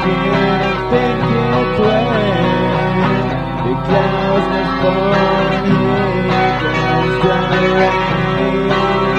think it's when the clouds may fall and here comes the rain.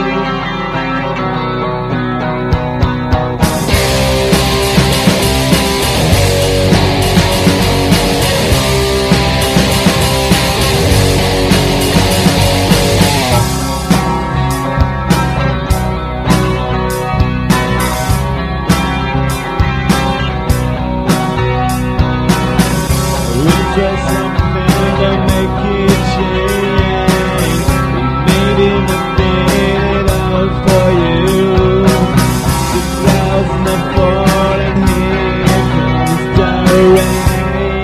Try something to make it change. Maybe the minute out for you. The clouds may fall and here comes the rain.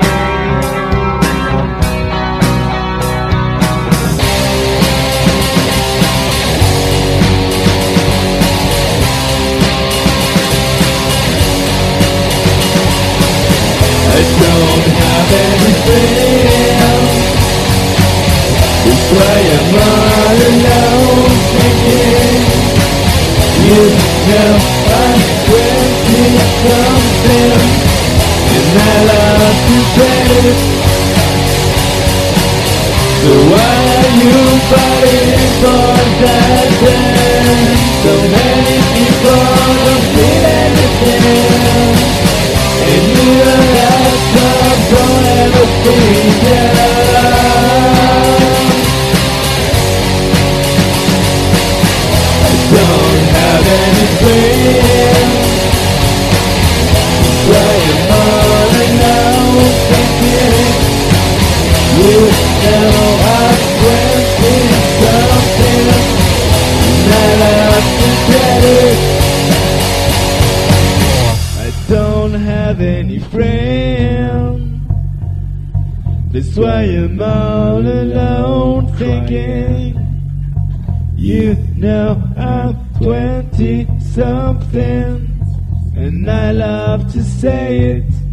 I don't have anything. That's why I'm all alone thinking. You know I'm 20-something, and I love to get it. So why are you fighting for that then? So many people don't feel anything, and you don't ever think I don't have anything. Why am all alone thinking? You know I'm 20-something, and I love to get it. I don't have any friends. That's why I'm all alone thinking. You know I'm 20-something, and I love to say it.